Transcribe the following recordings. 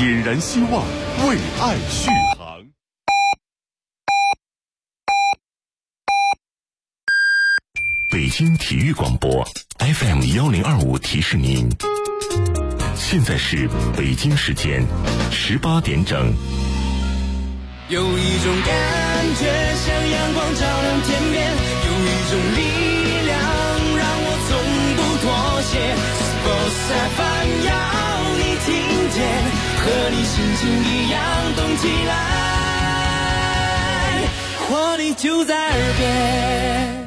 点燃希望，为爱续航。北京体育广播 FM1025提示您，现在是北京时间18点整。 有一种感觉像阳光照亮天边，有一种力量让我从不妥协。Sports FM 要你听见，和你心情一样动起来，活力就在耳边。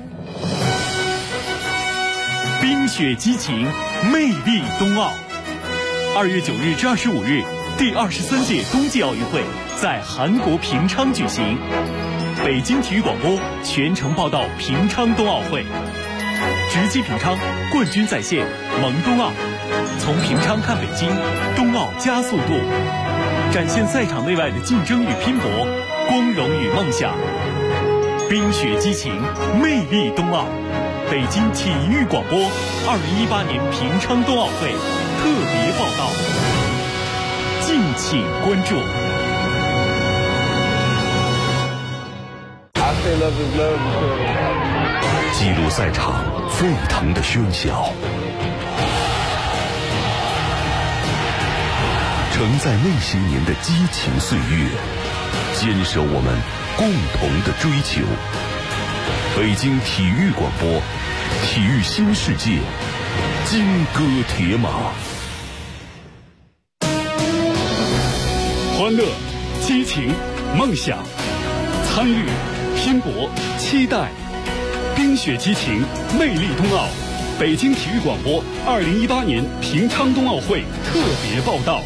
冰雪激情，魅力冬奥。2月9日至25日，第23届冬季奥运会在韩国平昌举行。北京体育广播全程报道平昌冬奥会，直击平昌，冠军在线，萌冬奥。从平昌看北京，冬奥加速度，展现赛场内外的竞争与拼搏，光荣与梦想。冰雪激情，魅力冬奥。北京体育广播2018年平昌冬奥会特别报道，敬请关注。记录赛场沸腾的喧嚣，承载那些年的激情岁月，坚守我们共同的追求。北京体育广播，体育新世界，金戈铁马。欢乐、激情、梦想，参与、拼搏、期待，冰雪激情，魅力冬奥。北京体育广播2018年平昌冬奥会特别报道。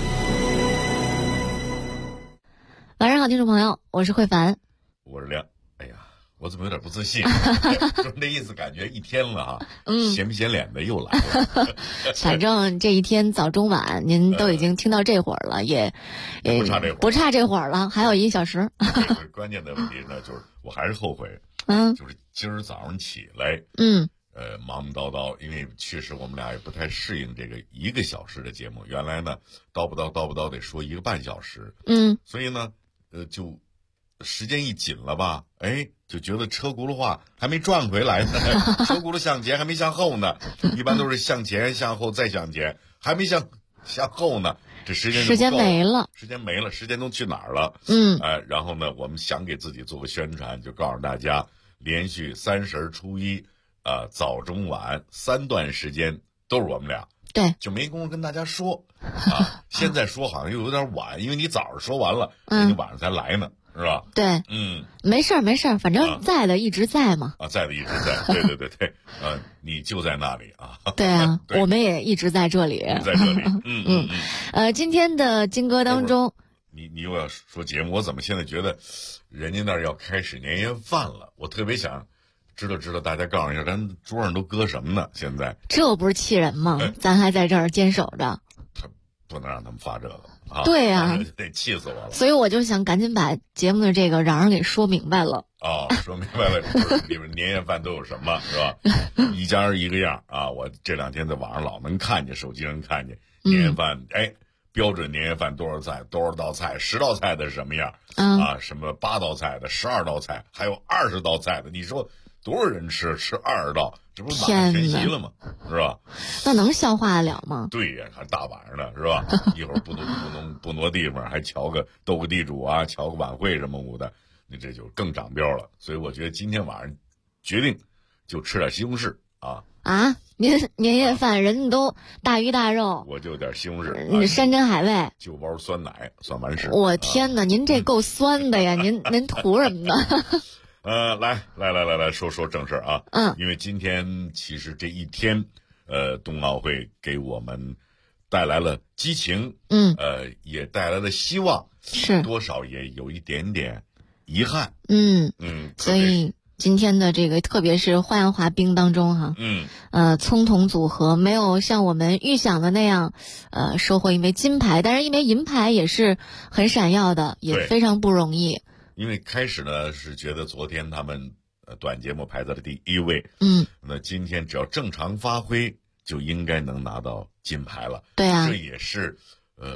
晚上好，听众朋友，我是慧凡， 我是亮。哎呀，我怎么有点不自信？说那意思，感觉一天了啊，闲不闲脸的又来了。 反正这一天早中晚您都已经听到这会儿了，也不差这会儿了，还有1小时。 关键的问题呢，就是我还是后悔，就是今儿早上起来，忙忙叨叨，因为确实我们俩也不太适应这个1个小时的节目，原来呢叨不叨得说1个半小时，所以呢，就时间一紧了吧，就觉得车轱辘话还没转回来呢，车轱辘向前还没向后呢，一般都是向前向后再向前，还没向后呢，这时间没了，时间都去哪儿了？然后呢，我们想给自己做个宣传，就告诉大家，连续30、初一，早中晚3段时间都是我们俩。 对， 就没工夫跟大家说现在说好像又有点晚，因为你早上说完了，你晚上才来呢，是吧？ 对，没事儿，反正在的一直在嘛。 在的一直在，对，你就在那里啊。 对啊，对，我们也一直在这里。 在这里， 今天的金歌当中， 你又要说节目，我怎么现在觉得人家那儿要开始年夜饭了？我特别想知道，大家告诉一下，咱桌上都搁什么呢？现在这不是气人吗？咱还在这儿坚守着， 他不能让他们发这个啊！ 对呀， 得气死我了。 所以我就想赶紧把节目的这个瓤给说明白了。 说明白了，里面年夜饭都有什么，是吧？一家人一个样啊！我这2天在网上老能看见，手机上看见年夜饭，标准年夜饭多少菜，多少道菜，10道菜的是什么样什么8道菜的，12道菜，还有20道菜的，你说多少人吃20道，这不是满全席了吗？是吧？ 那能消化得了吗？ 对呀，还大晚上的是吧？一会儿不挪地方，还斗个地主啊，瞧个晚会什么的，你这就更长膘了。所以我觉得今天晚上决定就吃点西红柿啊！ 您年夜饭人家都大鱼大肉， 我就点西红柿， 你山珍海味， 就包酸奶，算完事。 我天哪，您这够酸的呀！您图什么呢？ 来说正事啊。因为今天其实这一天，冬奥会给我们带来了激情，也带来了希望， 是多少也有一点点遗憾， 所以今天的这个特别是花样滑冰当中哈，葱桶组合没有像我们预想的那样，收获一枚金牌，但是一枚银牌也是很闪耀的，也非常不容易。 因为开始呢是觉得昨天他们短节目排在了第1位，那今天只要正常发挥就应该能拿到金牌了。 对啊， 这也是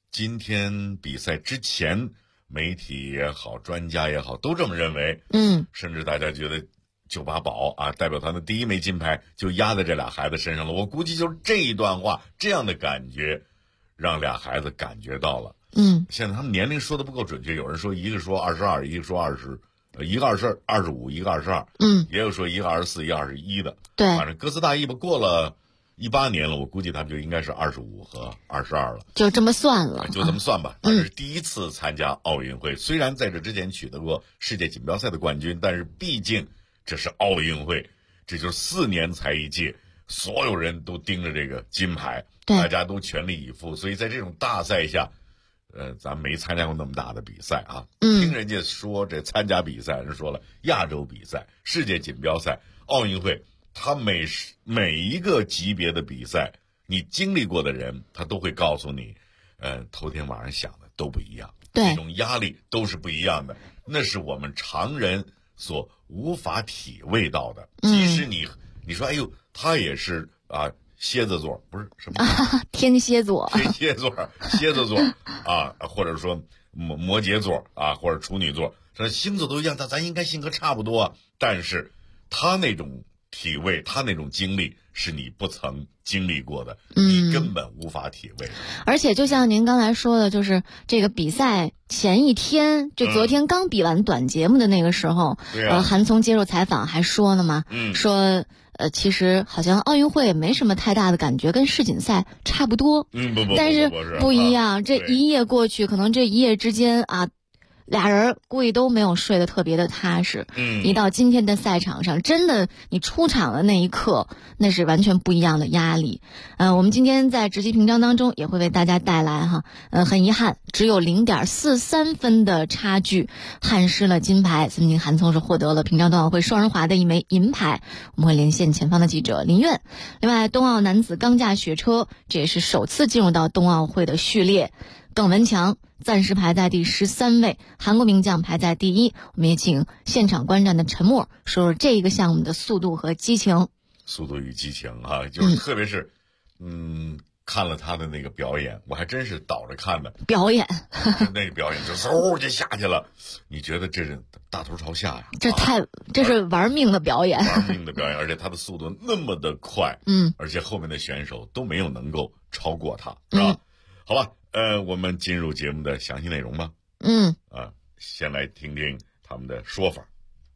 今天比赛之前，媒体也好，专家也好，都这么认为。甚至大家觉得988宝啊，代表团的第1枚金牌就压在这俩孩子身上了。我估计就是这一段话，这样的感觉，让俩孩子感觉到了。现在他们年龄说的不够准确，有人说一个说22，一个说20，一个25，一个22，也有说一个24，一个21的。 对， 反正各自大意吧。过了18年了，我估计他们就应该是25和22了， 就这么算了， 就这么算吧。他是第一次参加奥运会，虽然在这之前取得过世界锦标赛的冠军，但是毕竟这是奥运会，这就是4年才一届，所有人都盯着这个金牌，大家都全力以赴，所以在这种大赛下，咱没参加过那么大的比赛啊。听人家说这参加比赛，人说了亚洲比赛、世界锦标赛、奥运会。他每一个级别的比赛，你经历过的人，他都会告诉你，头天晚上想的都不一样，这种压力都是不一样的，那是我们常人所无法体会到的。即使你说，哎呦，他也是啊，蝎子座，不是什么天蝎座， 蝎子座啊，或者说摩羯座啊，或者处女座，这星座都一样，咱应该性格差不多啊，但是他那种体味，他那种经历是你不曾经历过的，你根本无法体会。 而且就像您刚才说的，就是这个比赛前一天，就昨天刚比完短节目的那个时候，韩聪接受采访还说呢嘛，说其实好像奥运会也没什么太大的感觉，跟世锦赛差不多。但是不一样，这一夜过去，可能这一夜之间啊。俩人估计都没有睡得特别的踏实。一到今天的赛场上，真的你出场的那一刻，那是完全不一样的压力。我们今天在直击评章当中也会为大家带来很遗憾，只有0.43分的差距，憾失了金牌。孙宁、韩聪是获得了平昌冬奥会双人滑的1枚银牌。我们会连线前方的记者林苑。另外，冬奥男子钢架雪车这也是首次进入到冬奥会的序列。耿文强暂时排在第13位，韩国名将排在第1。我们也请现场观战的陈默说说这个项目的速度和激情。 速度与激情啊，就是特别是看了他的那个表演，我还真是倒着看的表演那个表演就嗖就下去了，你觉得这是大头朝下呀？ 这是玩命的表演， 玩命的表演，而且他的速度那么的快，而且后面的选手都没有能够超过他，是吧？好吧。我们进入节目的详细内容吧。先来听听他们的说法。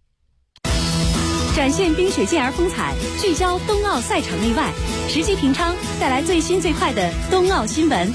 展现冰雪健儿风采，聚焦冬奥赛场内外，直击评昌带来最新最快的冬奥新闻。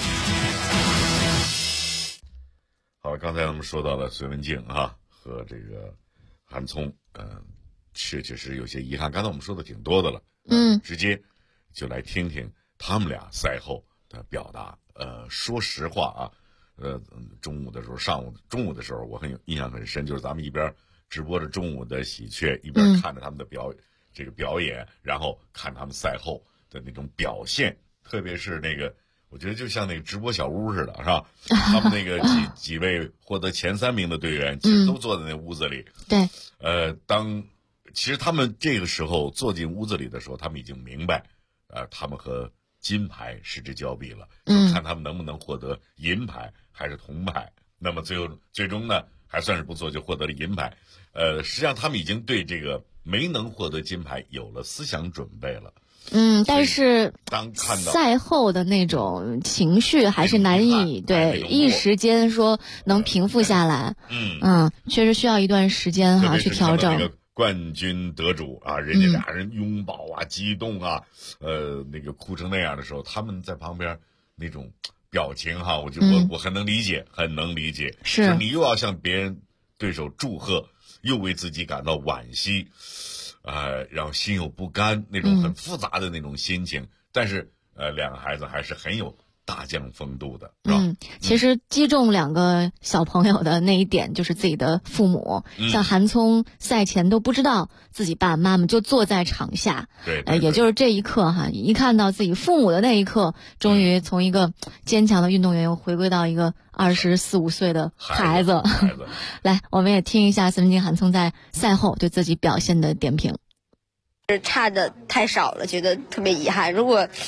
好，刚才我们说到了隋文静和这个韩聪，确实有些遗憾。刚才我们说的挺多的了，直接就来听听他们俩赛后的表达。说实话中午的时候，中午的时候，我印象很深，就是咱们一边直播着中午的喜鹊，一边看着他们的表演，然后看他们赛后的那种表现，特别是那个，我觉得就像那个直播小屋似的，是吧？他们那个几位获得前3名的队员，其实都坐在那屋子里。 对。 其实他们这个时候坐进屋子里的时候，他们已经明白，他们和金牌失之交臂了，就看他们能不能获得银牌还是铜牌。那么最终呢，还算是不错，就获得了银牌。实际上他们已经对这个没能获得金牌有了思想准备了。 但是当看到赛后的那种情绪还是难以一时间说能平复下来。确实需要一段时间去调整。 冠军得主人家俩人拥抱激动那个哭成那样的时候，他们在旁边那种表情我很能理解，很能理解。 是你又要向别人对手祝贺，又为自己感到惋惜，然后心有不甘，那种很复杂的那种心情。但是两个孩子还是很有大将风度的，是吧？ 其实击中两个小朋友的那一点就是自己的父母。像韩聪赛前都不知道自己爸爸妈妈就坐在场下， 对， 也就是这一刻一看到自己父母的那一刻，终于从一个坚强的运动员又回归到一个24、25岁的孩子。来，我们也听一下孙文静、韩聪在赛后对自己表现的点评。 差的太少了，觉得特别遗憾。如果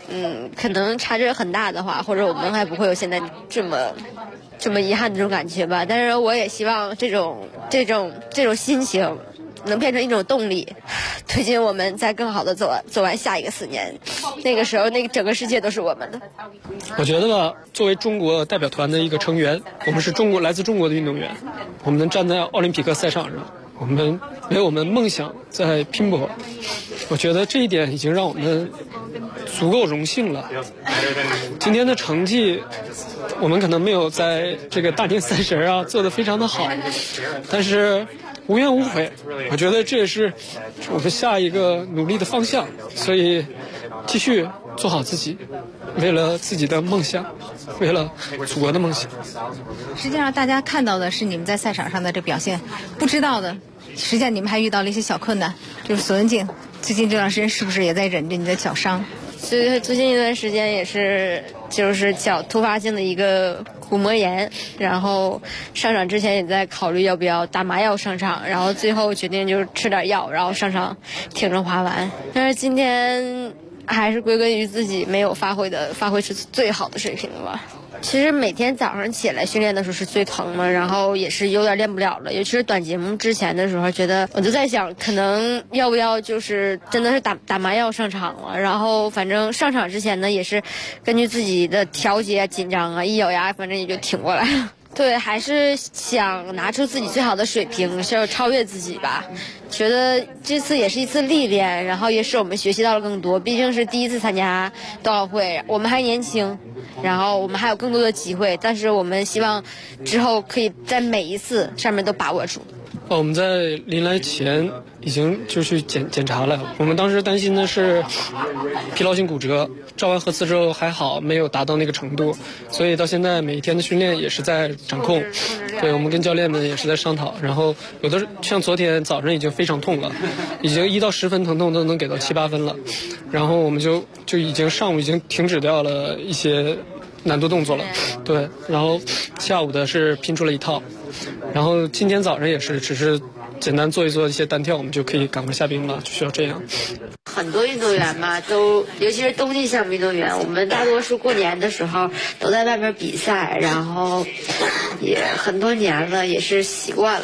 可能差距很大的话，或者我们还不会有现在这么遗憾的这种感觉吧。但是我也希望这种心情能变成一种动力，推进我们再更好的走完下一个4年。那个时候，那个整个世界都是我们的。 我觉得吧，作为中国代表团的一个成员，我们是来自中国的运动员，我们能站在奥林匹克赛场上，我们为我们梦想在拼搏。我觉得这一点已经让我们足够荣幸了。今天的成绩，我们可能没有在这个大年30啊做得非常的好，但是无怨无悔。我觉得这也是我们下一个努力的方向，所以继续做好自己，为了自己的梦想，为了祖国的梦想。 实际上大家看到的是你们在赛场上的这表现，不知道的实际上你们还遇到了一些小困难，就是索文静最近这段时间是不是也在忍着你的脚伤？ 最近一段时间也是就是脚突发性的一个骨膜炎，然后上场之前也在考虑要不要打麻药上场，然后最后决定就是吃点药，然后上场挺着滑完。但是今天还是归根于自己没有发挥出最好的水平吧。其实每天早上起来训练的时候是最疼的，然后也是有点练不了了，尤其是短节目之前的时候，觉得我就在想可能要不要就是真的是打麻药上场了。然后反正上场之前呢也是根据自己的调节紧张啊，一咬牙反正也就挺过来了。对，还是想拿出自己最好的水平，是要超越自己吧。觉得这次也是一次历练，然后也是我们学习到了更多。毕竟是第一次参加冬奥会，我们还年轻，然后我们还有更多的机会。但是我们希望之后可以在每一次上面都把握住。 我们在临来前已经就去检查了，我们当时担心的是疲劳性骨折，照完核磁之后还好，没有达到那个程度，所以到现在每一天的训练也是在掌控。对，我们跟教练们也是在商讨，然后有的像昨天早上已经非常痛了，已经1到10分疼痛都能给到7、8分了，然后我们就已经上午已经停止掉了一些难度动作了。对，然后下午的是拼出了一套，然后今天早上也是只是简单做一些单跳，我们就可以赶快下冰了，就需要这样。 很多运动员嘛，尤其是冬季项目运动员，我们大多数过年的时候都在外面比赛，然后也很多年了，也是习惯了。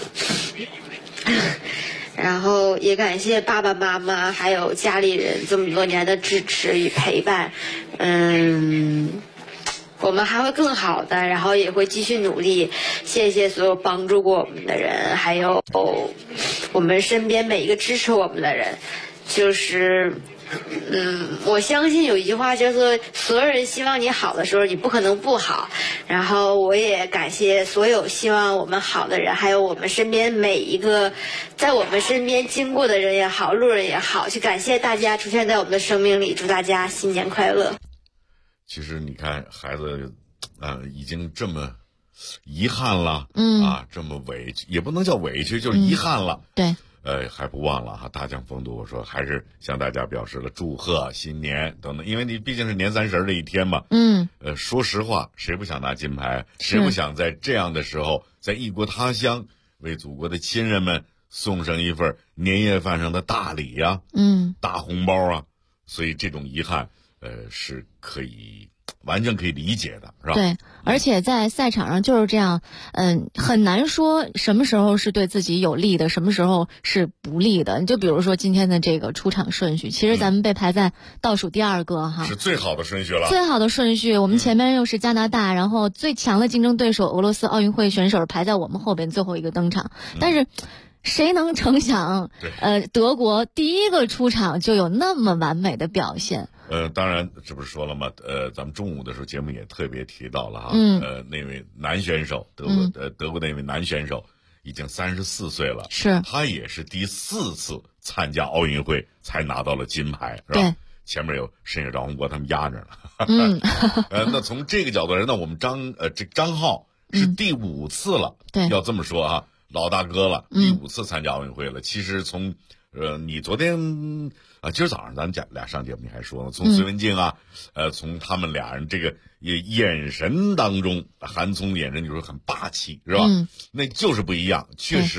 然后也感谢爸爸妈妈还有家里人这么多年的支持与陪伴。我们还会更好的，然后也会继续努力。谢谢所有帮助过我们的人，还有我们身边每一个支持我们的人。就是我相信有一句话叫做所有人希望你好的时候你不可能不好。然后我也感谢所有希望我们好的人，还有我们身边每一个在我们身边经过的人也好，路人也好，去感谢大家出现在我们的生命里，祝大家新年快乐。 其实你看孩子已经这么遗憾了，这么委屈，也不能叫委屈，就是遗憾了。 对， 还不忘了大江风度，我说还是向大家表示了祝贺新年等等，因为你毕竟是年30这一天嘛。说实话，谁不想拿金牌？谁不想在这样的时候，在异国他乡为祖国的亲人们送上一份年夜饭上的大礼呀，大红包啊？所以这种遗憾，是完全可以理解的，是吧？ 对，而且在赛场上就是这样，很难说什么时候是对自己有利的，什么时候是不利的。你就比如说今天的这个出场顺序，其实咱们被排在倒数第2个哈， 是最好的顺序了。 最好的顺序，我们前面又是加拿大，然后最强的竞争对手俄罗斯奥运会选手排在我们后边最后一个登场，但是谁能成想，德国第一个出场就有那么完美的表现。 当然，这不是说了吗？咱们中午的时候节目也特别提到了那位男选手，德国那位男选手已经34岁了， 是他也是第4次参加奥运会才拿到了金牌，是吧？ 对， 前面有申野赵宏国他们压着呢。那从这个角度来说，那我们张浩是第5次了， 对， 要这么说老大哥了，第5次参加奥运会了。其实从你昨天今儿早上咱们俩上节目，你还说呢，从隋文静从他们俩人这个眼神当中，韩聪的眼神就是很霸气，是吧？那就是不一样，确实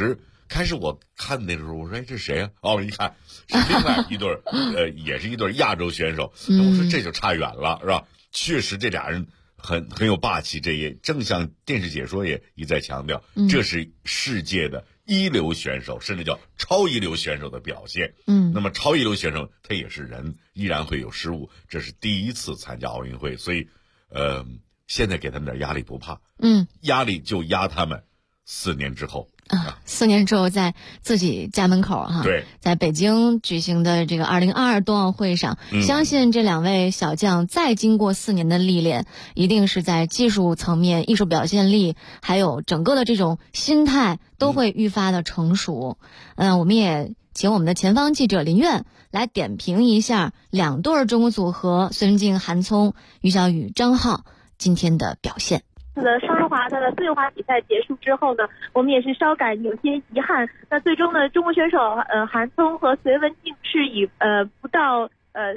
开始我看那时候，我说这谁啊？哦，一看是另外一对也是一对亚洲选手。那我说这就差远了，是吧？确实这俩人很有霸气，这也正像电视解说也一再强调，这是世界的一流选手，甚至叫超一流选手的表现。那么超一流选手他也是人，依然会有失误，这是第一次参加奥运会，所以现在给他们点压力不怕，压力就压他们4年之后。 4年之后在自己家门口哈， 对， 在北京举行的这个2022冬奥会上，相信这2位小将再经过4年的历练，一定是在技术层面、艺术表现力，还有整个的这种心态都会愈发的成熟。我们也请我们的前方记者林苑来点评一下2对中国组合孙文静、韩聪、于小雨、张浩今天的表现。 的双人滑的自由滑比赛结束之后呢，我们也是稍感有些遗憾。那最终呢，中国选手韩聪和隋文静是以不到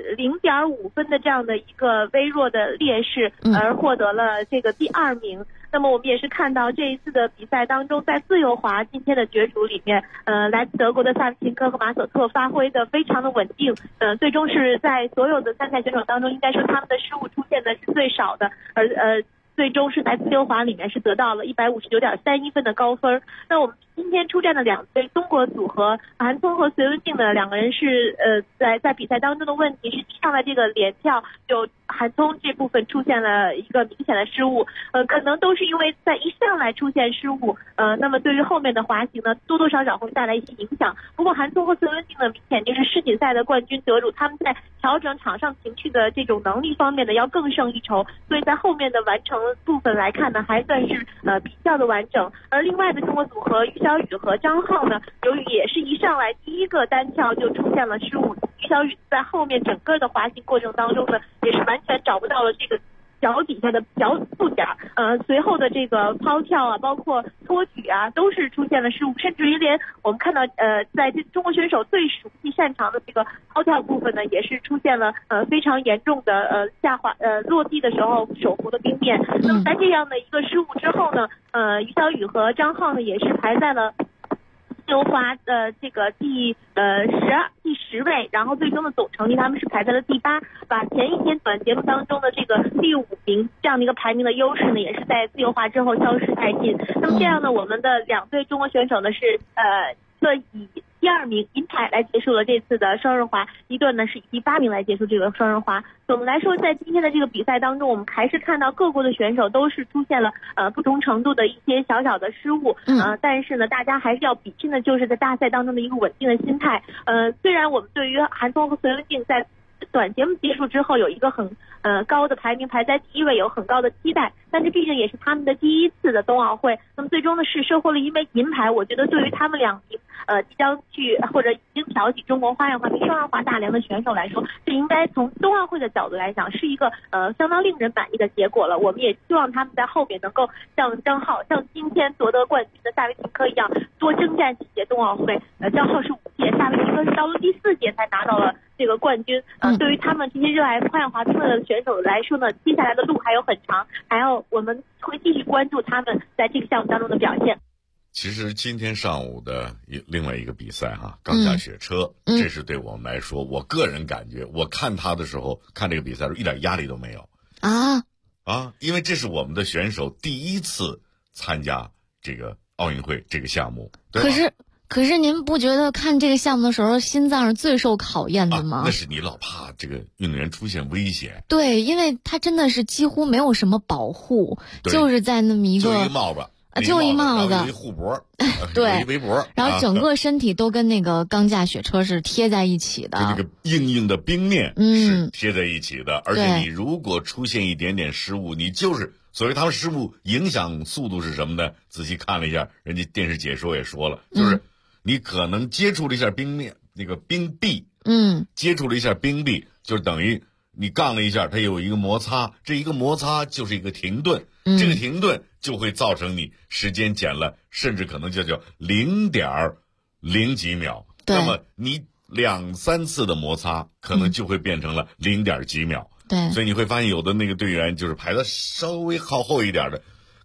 0.5分的这样的一个微弱的劣势而获得了这个第2名。那么我们也是看到这一次的比赛当中，在自由滑今天的角逐里面，来自德国的萨维琴科和马索特发挥的非常的稳定，最终是在所有的参赛选手当中，应该说他们的失误出现的是最少的，而最终是在自由滑里面是得到了159.31分的高分。那我们今天出战的2对中国组合韩聪和隋文静的2个人是在比赛当中的问题是上来这个连跳就韩聪这部分出现了一个明显的失误，可能都是因为在一上来出现失误，那么对于后面的滑行呢，多多少少会带来一些影响。不过韩聪和隋文静呢，明显就是世锦赛的冠军得主，他们在调整场上情绪的这种能力方面呢，要更胜一筹，所以在后面的完成部分来看呢，还算是比较的完整。而另外的中国组合于小雨和张浩呢，由于也是一上来第一个单跳就出现了失误，于小雨在后面整个的滑行过程当中呢，也是完全找不到了这个脚底下的脚部点，随后的这个抛跳啊，包括托举啊，都是出现了失误，甚至于连我们看到在这中国选手最熟悉擅长的这个抛跳部分呢，也是出现了非常严重的下滑落地的时候手扶的冰面。那么在这样的一个失误之后呢，于小雨和张浩呢也是排在了自由滑这个第10位，然后最终的总成绩他们是排在了第8，把前一天短节目当中的这个第5名这样的一个排名的优势呢，也是在自由滑之后消失殆尽。那么这样呢，我们的2对中国选手呢是以第2名银牌来结束了这次的双人滑，一对呢是以第8名来结束这个双人滑。总的来说，在今天的这个比赛当中，我们还是看到各国的选手都是出现了不同程度的一些小小的失误，但是呢，大家还是要比拼的就是在大赛当中的一个稳定的心态。虽然我们对于韩聪和隋文静在短节目结束之后有一个很高的排名，排在第1位，有很高的期待，但是毕竟也是他们的第1次的冬奥会，那么最终呢是收获了一枚银牌。我觉得对于他们2名即将去或者已经挑起中国花样滑冰双人滑大梁的选手来说，这应该从冬奥会的角度来讲是一个相当令人满意的结果了。我们也希望他们在后面能够像张浩，像今天夺得冠军的萨维琴科一样，多征战几届冬奥会。张浩是5届，萨维琴科是到了第4届才拿到了这个冠军。对于他们这些热爱花样滑冰的选手来说呢，接下来的路还有很长，我们会继续关注他们在这个项目当中的表现。 其实今天上午的另外一个比赛钢下雪车，这是对我们来说，我个人感觉，我看他的时候，看这个比赛的时候一点压力都没有因为这是我们的选手第1次参加这个奥运会这个项目，对吧？ 可是您不觉得看这个项目的时候心脏是最受考验的吗？ 那是你老怕这个运动员出现危险。 对，因为他真的是几乎没有什么保护，就是在那么一个就一帽子， 就一帽子， 一护脖， 对， 一围脖， 然后整个身体都跟那个钢架雪车是贴在一起的， 跟这个硬硬的冰面是贴在一起的，而且你如果出现一点点失误，你就是所谓他们失误影响速度是什么呢？仔细看了一下，人家电视解说也说了，就是你可能接触了一下冰面那个冰壁，接触了一下冰壁，就是等于你杠了一下，它有一个摩擦，这一个摩擦就是一个停顿，这个停顿就会造成你时间减了，甚至可能就叫0.0几秒。那么你2-3次的摩擦，可能就会变成了0点几秒。 对， 所以你会发现有的那个队员就是排的稍微靠后一点的，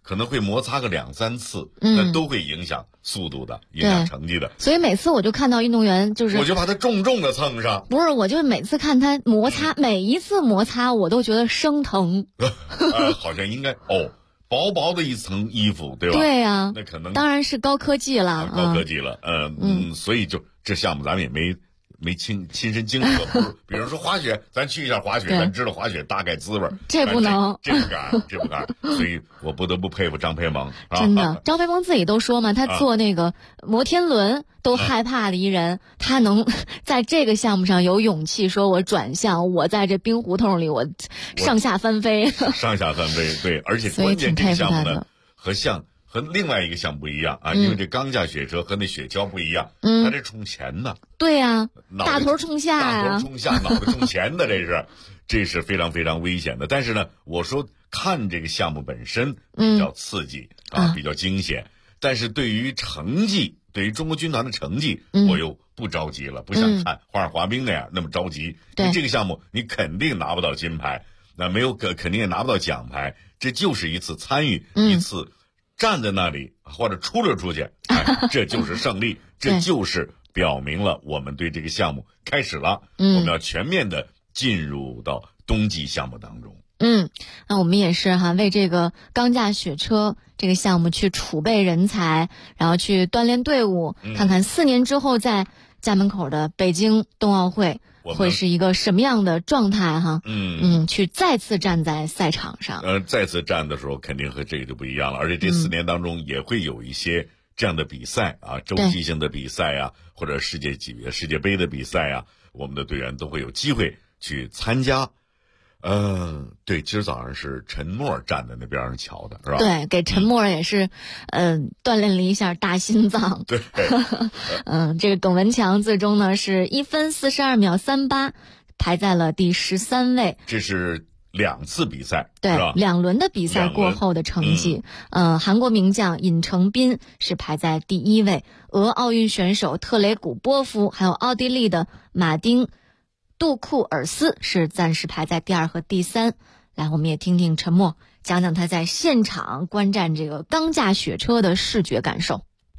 可能会摩擦个2-3次，那都会影响速度的，影响成绩的。 所以每次我就看到运动员我就把他重重的蹭上。 不是，我就每次看他摩擦，每一次摩擦我都觉得生疼。 好像应该薄薄的一层衣服，对吧？ 对呀， 那可能当然是高科技了， 高科技了。所以就这项目咱们也没亲身经历过。比如说滑雪，咱去一下滑雪，咱知道滑雪大概滋味， 这不能， 这不敢。所以我不得不佩服张培萌。 真的，张培萌自己都说嘛，他坐那个摩天轮都害怕的一人，他能在这个项目上有勇气说，我转向，我在这冰胡同里，我上下翻飞。 上下翻飞，对，而且关键这个项目呢，和另外一个项目不一样啊，因为这钢架雪车和那雪橇不一样，它这冲前呢。 对呀，大头冲下呀， 大头冲下，脑袋冲前的，这是非常非常危险的。但是呢，我说看这个项目本身比较刺激比较惊险，但是对于成绩，对于中国军团的成绩，我又不着急了，不像看花样滑冰那样那么着急。对这个项目，你肯定拿不到金牌，那肯定也拿不到奖牌，这就是一次参与，一次站在那里或者出去，这就是胜利，这就是表明了我们对这个项目开始了，我们要全面的进入到冬季项目当中。 那我们也是为这个钢架雪车这个项目去储备人才，然后去锻炼队伍，看看4年之后在家门口的北京冬奥会会是一个什么样的状态去再次站在赛场上。 再次站的时候肯定和这个就不一样了，而且这4年当中也会有一些这样的比赛洲际性的比赛或者世界杯的比赛我们的队员都会有机会去参加。对，今儿早上是陈默站在那边上瞧的，是吧？ 对，给陈默也是，锻炼了一下大心脏。 对， 这个耿文强最终呢是1分42秒38，排在了第13位。 这是2次比赛， 对，2轮的比赛过后的成绩。韩国名将尹成斌是排在第1位，俄奥运选手特雷古波夫还有奥地利的马丁杜库尔斯是暂时排在第2和第3。来，我们也听听陈默讲讲他在现场观战这个钢架雪车的视觉感受。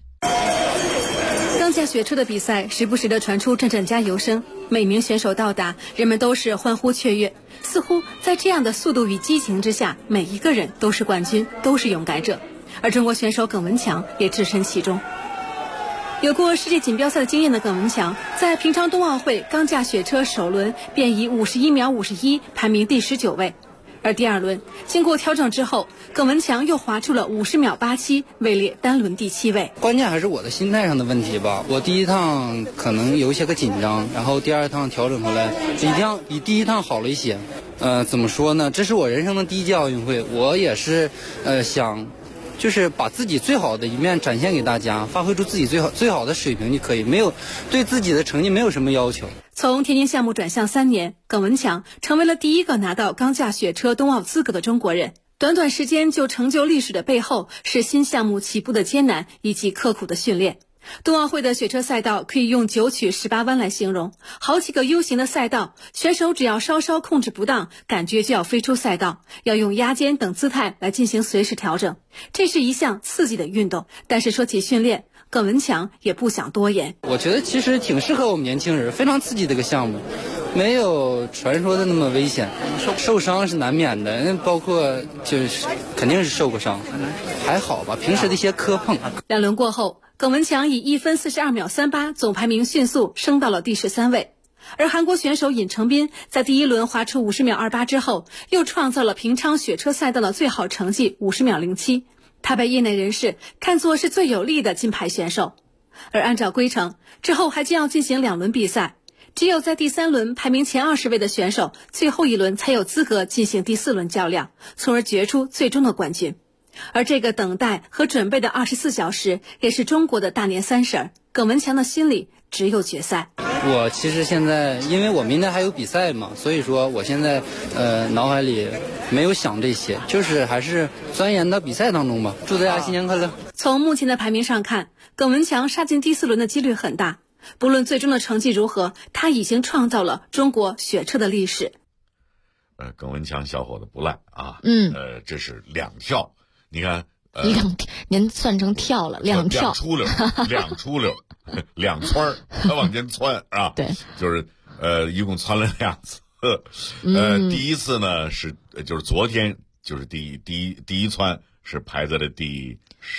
钢架雪车的比赛时不时地传出阵阵加油声，每名选手到达，人们都是欢呼雀跃，似乎在这样的速度与激情之下，每一个人都是冠军，都是勇敢者。而中国选手耿文强也置身其中。有过世界锦标赛经验的耿文强，在平昌冬奥会钢架雪车首轮便以51秒51排名第19位，而第2轮经过调整之后，耿文强又滑出了50秒87，位列单轮第7位。 关键还是我的心态上的问题吧，我第一趟可能有一些个紧张，然后第2趟调整回来，比第一趟好了一些。怎么说呢？这是我人生的第1届奥运会，我也是想。就是把自己最好的一面展现给大家，发挥出自己最好的水平就可以，没有对自己的成绩没有什么要求。 从田径项目转向3年，耿文强成为了第1个拿到钢架雪车冬奥资格的中国人。短短时间就成就历史的背后，是新项目起步的艰难以及刻苦的训练。冬奥会的雪车赛道可以用9曲18弯来形容，好几个 U 型的赛道，选手只要稍稍控制不当，感觉就要飞出赛道，要用压肩等姿态来进行随时调整。这是一项刺激的运动，但是说起训练，耿文强也不想多言。 我觉得其实挺适合我们年轻人，非常刺激的一个项目，没有传说的那么危险，受伤是难免的，包括就是肯定是受过伤，还好吧，平时的一些磕碰。 2轮过后，耿文强以1分42秒38总排名迅速升到了第13位，而韩国选手尹成斌在第1轮滑出50秒28之后，又创造了平昌雪车赛道的最好成绩50秒07，他被业内人士看作是最有力的金牌选手。而按照规程，之后还将要进行2轮比赛，只有在第3轮排名前20位的选手，最后1轮才有资格进行第4轮较量，从而决出最终的冠军。而这个等待和准备的24小时，也是中国的大年30，耿文强的心里只有决赛。 我其实现在因为我明天还有比赛嘛，所以说我现在脑海里没有想这些，就是还是钻研到比赛当中吧。祝大家新年快乐。 从目前的排名上看，耿文强杀进第4轮的几率很大，不论最终的成绩如何，他已经创造了中国雪车的历史。 耿文强小伙子不赖啊，这是2跳。你看您算成跳了2跳， 两出溜，2窜往前窜啊。 对， 就是一共窜了2次。第一次呢就是昨天，就是第一窜是排在了第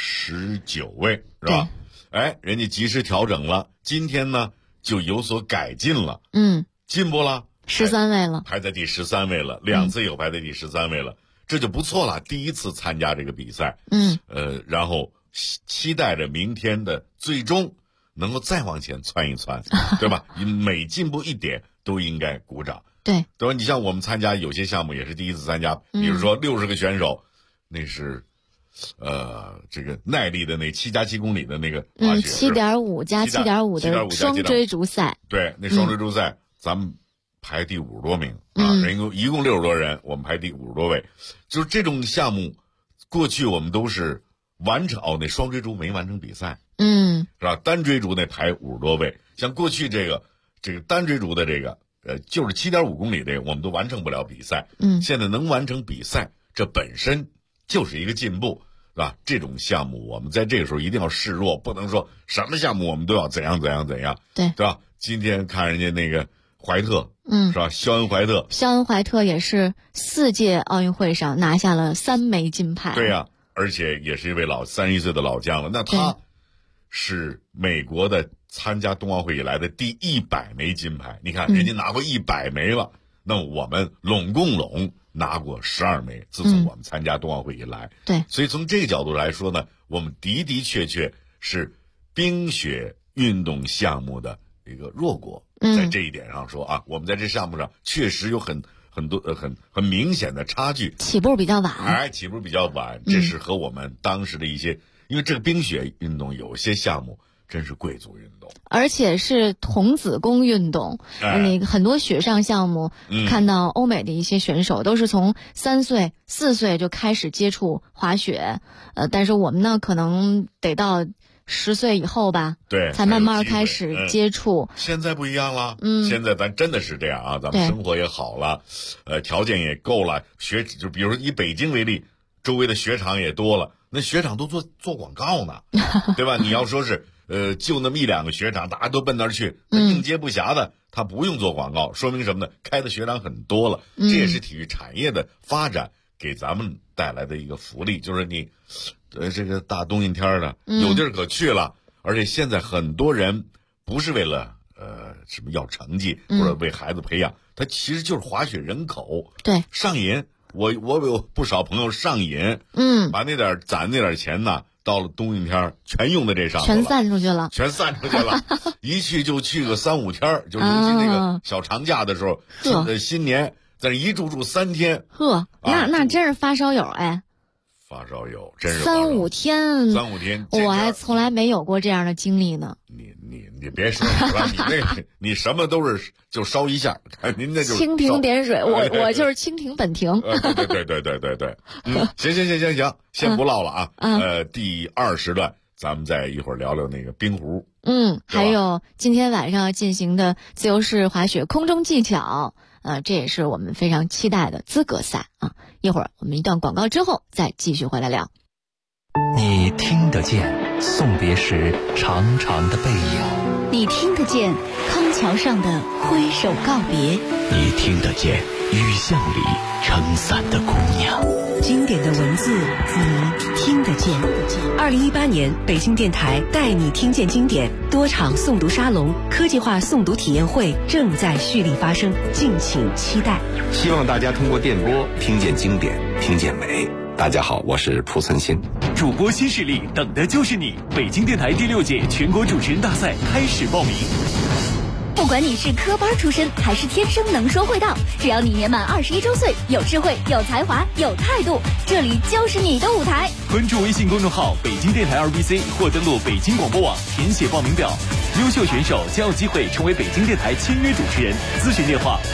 19位，是吧？哎，人家及时调整了，今天呢就有所改进了，进步了 ，13位了， 排在第13位了，2次以后排在第13位了，这就不错了。第一次参加这个比赛，然后期待着明天的最终能够再往前窜一窜，对吧？每进步一点都应该鼓掌， 对吧？你像我们参加有些项目也是第一次参加，比如说60个选手，那是这个耐力的那7+7公里的那个滑雪 ，7.5加7.5的双追逐赛， 对，那双追逐赛咱们排第50多名啊，一共60多人，我们排第50多位。就是这种项目，过去我们都是完成那双追逐没完成比赛，是吧？单追逐那排50多位，像过去这个单追逐的这个就是7.5公里这个，我们都完成不了比赛，现在能完成比赛，这本身就是一个进步，是吧？这种项目我们在这个时候一定要示弱，不能说什么项目我们都要怎样，对吧？今天看人家那个怀特，是吧？肖恩怀特也是4届奥运会上拿下了3枚金牌， 对呀，而且也是一位31岁的老将了。那他是美国的参加冬奥会以来的第100枚金牌，你看人家拿过100枚了，那我们拢拿过12枚，自从我们参加冬奥会以来， 对， 所以从这个角度来说呢，我们的确是冰雪运动项目的一个弱国，在这一点上说啊，我们在这项目上确实有很多很明显的差距， 起步比较晚， 这是和我们当时的一些，因为这个冰雪运动有些项目真是贵族运动， 而且是童子功运动，那个很多雪上项目，看到欧美的一些选手都是从3岁、4岁就开始接触滑雪，但是我们呢可能得到10岁以后吧， 对， 才慢慢开始接触。 现在不一样了，现在咱真的是这样啊，咱们生活也好了，条件也够了，就比如说以北京为例，周围的雪场也多了，那雪场都做广告呢，对吧？你要说是就那么1-2个雪场，大家都奔那儿去，那应接不暇的，他不用做广告，说明什么呢？开的雪场很多了，这也是体育产业的发展给咱们带来的一个福利，就是你这个大冬阴天的有地儿可去了，而且现在很多人不是为了什么要成绩或者为孩子培养，他其实就是滑雪人口， 对， 上瘾。我有不少朋友上瘾，把攒那点钱呢，到了冬阴天全用在这上， 全散出去了， 一去就去个3-5天，就尤其那个小长假的时候，新年在那一住3天， 那真是发烧友哎。 发烧友真是 3-5天， 我还从来没有过这样的经历呢。 你别说了，你什么都是就烧一下，您那就是蜻蜓点水，我就是蜻蜓本蜓。 对，行，先不唠了啊。第2时段咱们再一会儿聊聊那个冰壶。 还有今天晚上要进行的自由式滑雪空中技巧。这也是我们非常期待的资格赛啊！一会儿我们一段广告之后再继续回来聊。 你听得见送别时长长的背影， 你听得见康桥上的挥手告别， 你听得见雨巷里撑伞的姑娘。 经典的文字，你听得见。2018年北京电台带你听见经典多场诵读沙龙、科技化诵读体验会正在蓄力发生，敬请期待。 希望大家通过电波听见经典，听见美。大家好，我是蒲存昕。 主播新势力，等的就是你！北京电台第6届全国主持人大赛开始报名。 不管你是科班出身还是天生能说会道，只要你年满21周岁，有智慧、有才华、有态度，这里就是你的舞台。 关注微信公众号北京电台2BC 或登录北京广播网填写报名表，优秀选手将有机会成为北京电台签约主持人。咨询电话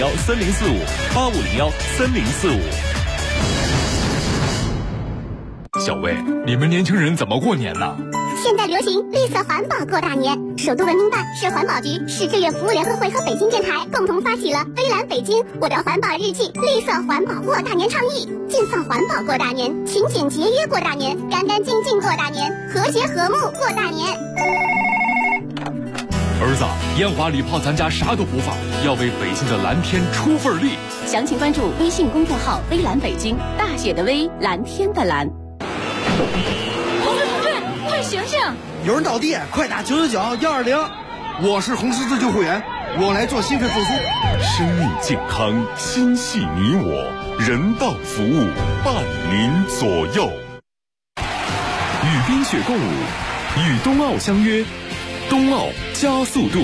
85013045，85013045。 小魏，你们年轻人怎么过年呢？ 现在流行绿色环保过大年，首都文明办、市环保局、市志愿服务联合会和北京电台共同发起了“微蓝北京，我的环保日记”绿色环保过大年倡议，尽放环保过大年，勤俭节约过大年，干干净净过大年，和谐和睦过大年。 儿子，烟花礼炮咱家啥都不放，要为北京的蓝天出份力。 详情关注微信公众号“微蓝北京”，大写的微，蓝天的蓝。 同志，快醒醒！ 有人倒地，快打999-120。我是红十字救护员，我来做心肺复苏。 生命健康，心系你我，人道服务伴您左右。与冰雪共舞，与冬奥相约，冬奥加速度。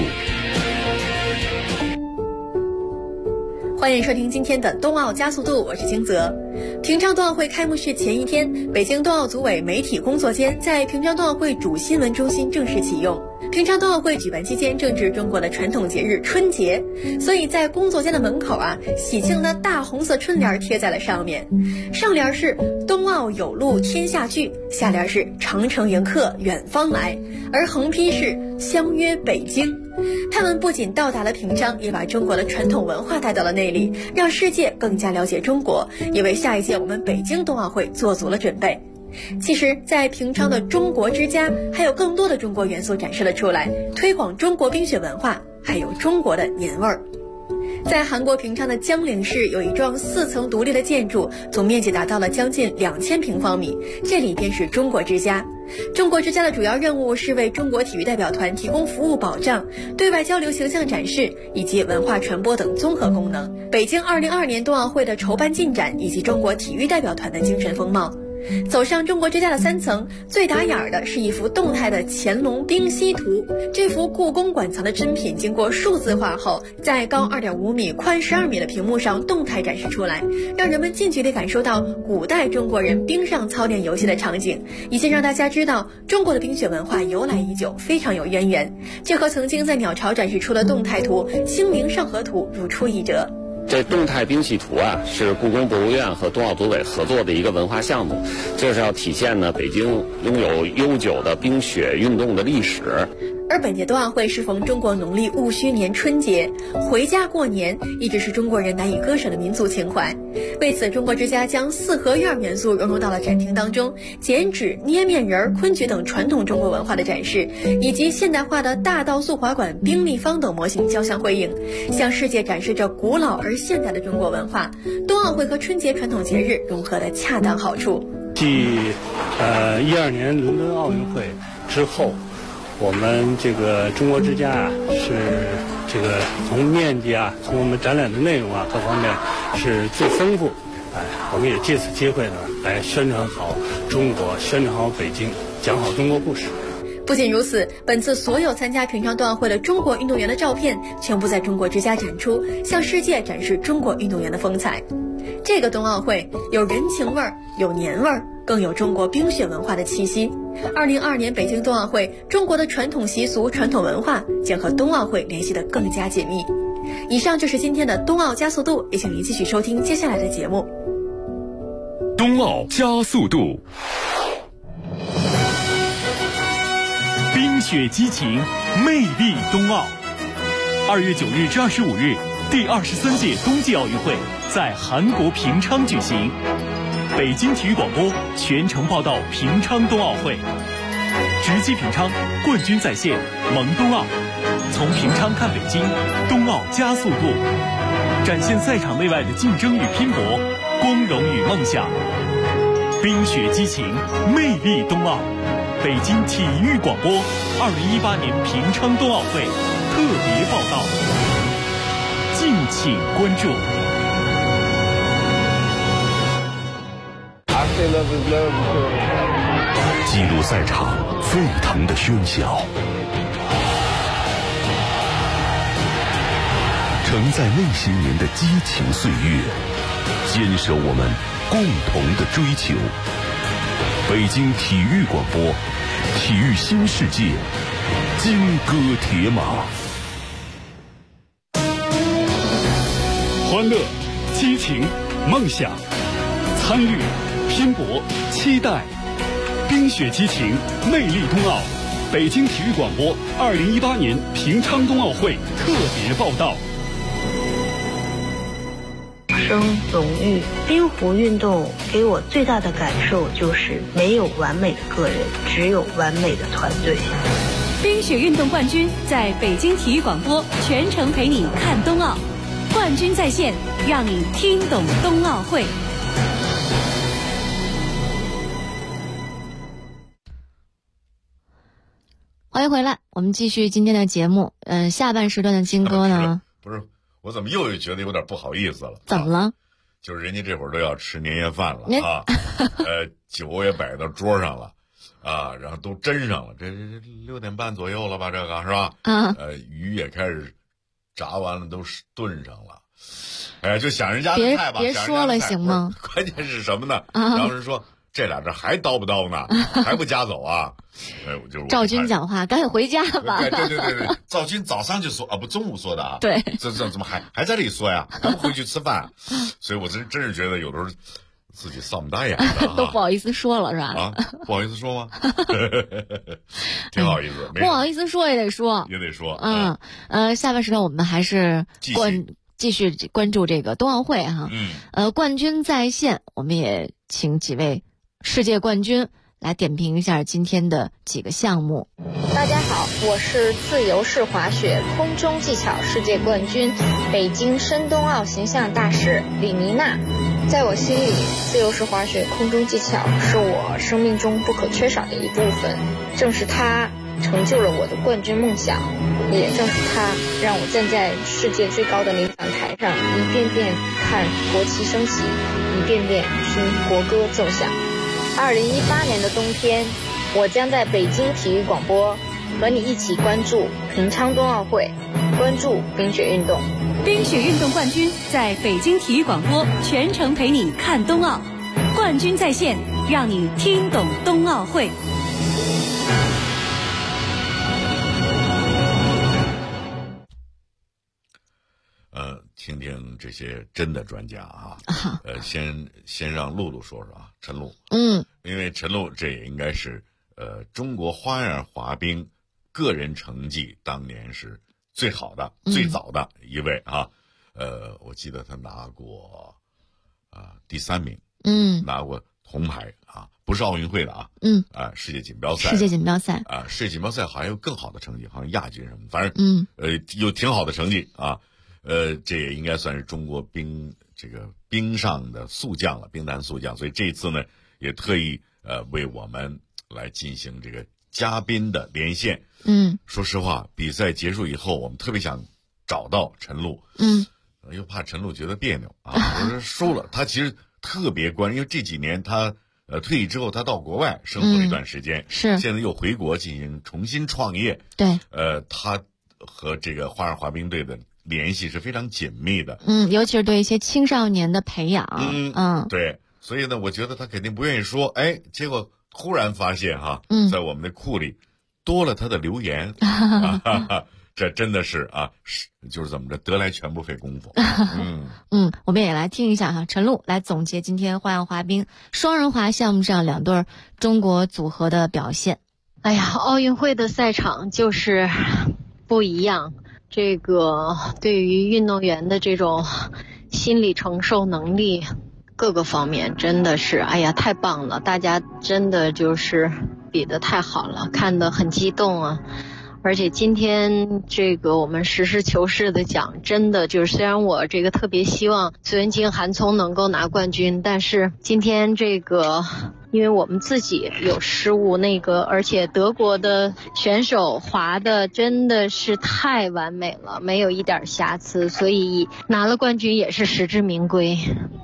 欢迎收听今天的冬奥加速度，我是金泽。平昌冬奥会开幕式前一天，北京冬奥组委媒体工作间在平昌冬奥会主新闻中心正式启用。平昌冬奥会举办期间正值中国的传统节日春节，所以在工作间的门口喜庆的大红色春联贴在了上面，上联是冬奥有路天下聚，下联是长城迎客远方来，而横批是相约北京。他们不仅到达了平昌，也把中国的传统文化带到了那里，让世界更加了解中国，也为下一届我们北京冬奥会做足了准备。其实在平昌的中国之家还有更多的中国元素展示了出来，推广中国冰雪文化，还有中国的年味儿。在韩国平昌的江陵市有一幢4层独立的建筑，总面积达到了将近2000平方米，这里便是中国之家。中国之家的主要任务是为中国体育代表团提供服务保障、对外交流形象展示以及文化传播等综合功能。北京2022年冬奥会的筹办进展以及中国体育代表团的精神风貌。走上中国之家的3层，最打眼的是一幅动态的乾隆冰溪图。这幅故宫馆藏的珍品经过数字化后，在高2.5米、宽12米的屏幕上动态展示出来，让人们近距离感受到古代中国人冰上操练游戏的场景，以及让大家知道中国的冰雪文化由来已久，非常有渊源。这和曾经在鸟巢展示出的动态图《清明上河图》如出一辙。 这动态冰洗图是故宫博物院和冬奥组委合作的一个文化项目，就是要体现呢北京拥有悠久的冰雪运动的历史。 而本届冬奥会适逢中国农历戊戌年春节，回家过年一直是中国人难以割舍的民族情怀。为此，中国之家将四合院元素融入到了展厅当中，剪纸、捏面人、昆曲等传统中国文化的展示，以及现代化的大道速滑馆、冰立方等模型交相辉映，向世界展示着古老而现代的中国文化。冬奥会和春节传统节日融合的恰当好处。 继12年伦敦奥运会之后，我们这个中国之家是这个从面积从我们展览的内容各方面是最丰富。我们也借此机会呢，来宣传好中国，宣传好北京，讲好中国故事。 不仅如此，本次所有参加平昌冬奥会的中国运动员的照片全部在中国之家展出，向世界展示中国运动员的风采。这个冬奥会有人情味儿，有年味儿，更有中国冰雪文化的气息。2022年北京冬奥会，中国的传统习俗、传统文化将和冬奥会联系得更加紧密。以上就是今天的冬奥加速度，也请您继续收听接下来的节目。 冬奥加速度，冰雪激情，魅力冬奥。2月9日至25日，第23届冬季奥运会在韩国平昌举行。北京体育广播全程报道平昌冬奥会，直击平昌，冠军在线，萌冬奥。从平昌看北京，冬奥加速度，展现赛场内外的竞争与拼搏，光荣与梦想。冰雪激情，魅力冬奥。北京体育广播2018年平昌冬奥会特别报道，敬请关注。 记录赛场沸腾的喧嚣，承载那些年的激情岁月，坚守我们共同的追求。北京体育广播，体育新世界，金戈铁马。 欢乐、激情、梦想，参与、拼搏、期待，冰冰雪激情，魅力冬奥。北京体育广播2018年平昌冬奥会特别报道。 生荣誉，冰壶运动给我最大的感受就是没有完美的个人，只有完美的团队。 冰雪运动冠军在北京体育广播全程陪你看冬奥，冠军在线，让你听懂冬奥会。 欢迎回来，我们继续今天的节目。下半时段的金歌呢？ 不是，我怎么又觉得有点不好意思了？ 怎么了？ 就是人家这会儿都要吃年夜饭了啊，酒也摆到桌上了啊，然后都蒸上了，这6点半左右了吧？这个是吧？鱼也开始炸完了，都炖上了。哎呀，就想人家的菜吧， 别说了行吗？ 关键是什么呢？然后人说这俩这还叨不叨呢，还不夹走啊？ 赵军讲话，赶紧回家吧。 对，赵军早上就说啊，不中午说的啊。 对， 这怎么还在这里说呀？还不回去吃饭？所以我真是觉得有的时候自己丧不大眼的， 都不好意思说了是吧？ 啊，不好意思说吗？挺好意思， 不好意思说也得说， 也得说。 下半时段我们还是继续关注这个冬奥会哈。冠军在线，我们也请几位世界冠军来点评一下今天的几个项目。 大家好，我是自由式滑雪空中技巧世界冠军、北京申冬奥形象大使李妮娜。在我心里，自由式滑雪空中技巧是我生命中不可缺少的一部分。正是它成就了我的冠军梦想，也正是它让我站在世界最高的领奖台上，一遍遍看国旗升起，一遍遍听国歌奏响。2018年的冬天，我将在北京体育广播和你一起关注平昌冬奥会，关注冰雪运动。 冰雪运动冠军在北京体育广播全程陪你看冬奥，冠军在线，让你听懂冬奥会。 听听这些真的专家啊。先让露露说说啊，陈露。因为陈露这也应该是中国花样滑冰个人成绩当年是最好的、最早的一位啊。我记得他拿过第3名，拿过铜牌啊，不是奥运会的啊，世界锦标赛， 世界锦标赛啊，世界锦标赛好像有更好的成绩，好像亚军什么，反正有挺好的成绩啊。这也应该算是中国冰上的速将了，冰坛速将。所以这次呢，也特意为我们来进行这个嘉宾的连线。说实话，比赛结束以后，我们特别想找到陈露。又怕陈露觉得别扭啊，我说输了。他其实特别关，因为这几年他退役之后，他到国外生活了一段时间， 是现在又回国进行重新创业。 对， 他和这个花样滑冰队的联系是非常紧密的， 尤其是对一些青少年的培养， 对，所以呢，我觉得他肯定不愿意说，结果忽然发现在我们的库里多了他的留言，这真的是就是怎么着，得来全不费功夫。 我们也来听一下陈露来总结今天花样滑冰双人滑项目上2对中国组合的表现。 哎呀，奥运会的赛场就是不一样。这个对于运动员的这种心理承受能力各个方面真的是太棒了，大家真的就是比得太好了，看得很激动啊。而且今天这个我们实事求是的讲，真的就是虽然我这个特别希望隋文静、韩聪能够拿冠军，但是今天这个因为我们自己有失误，而且德国的选手滑的真的是太完美了，没有一点瑕疵，所以拿了冠军也是实至名归。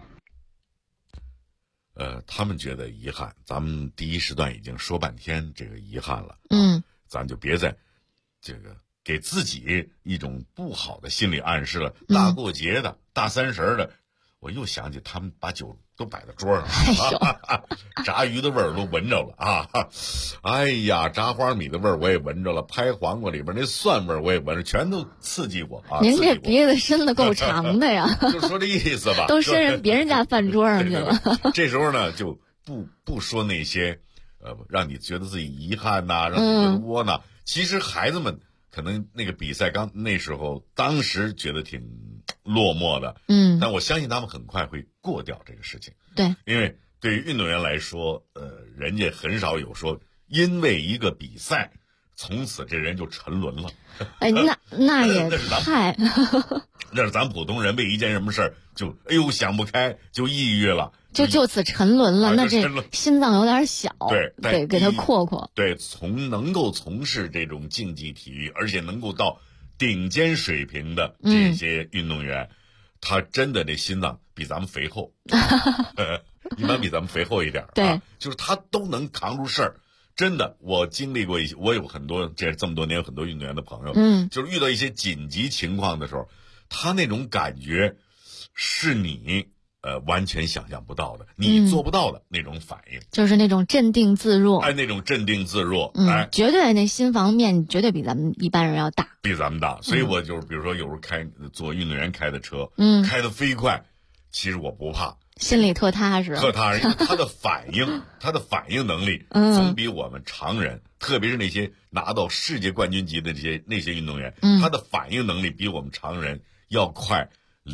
他们觉得遗憾，咱们第一时段已经说半天这个遗憾了，咱就别再这个给自己一种不好的心理暗示了。大过节的、大30的，我又想起他们把酒都摆在桌上，炸鱼的味儿都闻着了啊！哎呀，炸花米的味儿我也闻着了，拍黄瓜里边那蒜味儿我也闻着，全都刺激我啊！ 您这鼻子伸得够长的呀！ 就说这意思吧， 都伸人别人家饭桌上去了。 这时候呢，就不说那些让你觉得自己遗憾呐，让你觉得窝囊。其实孩子们可能那个比赛那时候当时觉得挺落寞的，但我相信他们很快会过掉这个事情。 对， 因为对于运动员来说，人家很少有说因为一个比赛从此这人就沉沦了。 哎，那也太那是咱普通人为一件什么事儿就想不开就抑郁了， 就此沉沦了，那这心脏有点小， 对， 得给他扩扩。 对，能够从事这种竞技体育，而且能够到顶尖水平的这些运动员，他真的这心脏比咱们肥厚，一般比咱们肥厚一点。 对， 就是他都能扛住事儿。真的，我经历过一些，我有很多这么多年有很多运动员的朋友，就是遇到一些紧急情况的时候，他那种感觉是你完全想象不到的，你做不到的那种反应， 就是那种镇定自若。 那种镇定自若， 绝对那心房面绝对比咱们一般人要大， 比咱们大。所以我就是比如说有时候坐运动员开的车，开得飞快，其实我不怕。 心里特踏实，因为他的反应能力总比我们常人，特别是那些拿到世界冠军级的那些运动员，他的反应能力比我们常人要快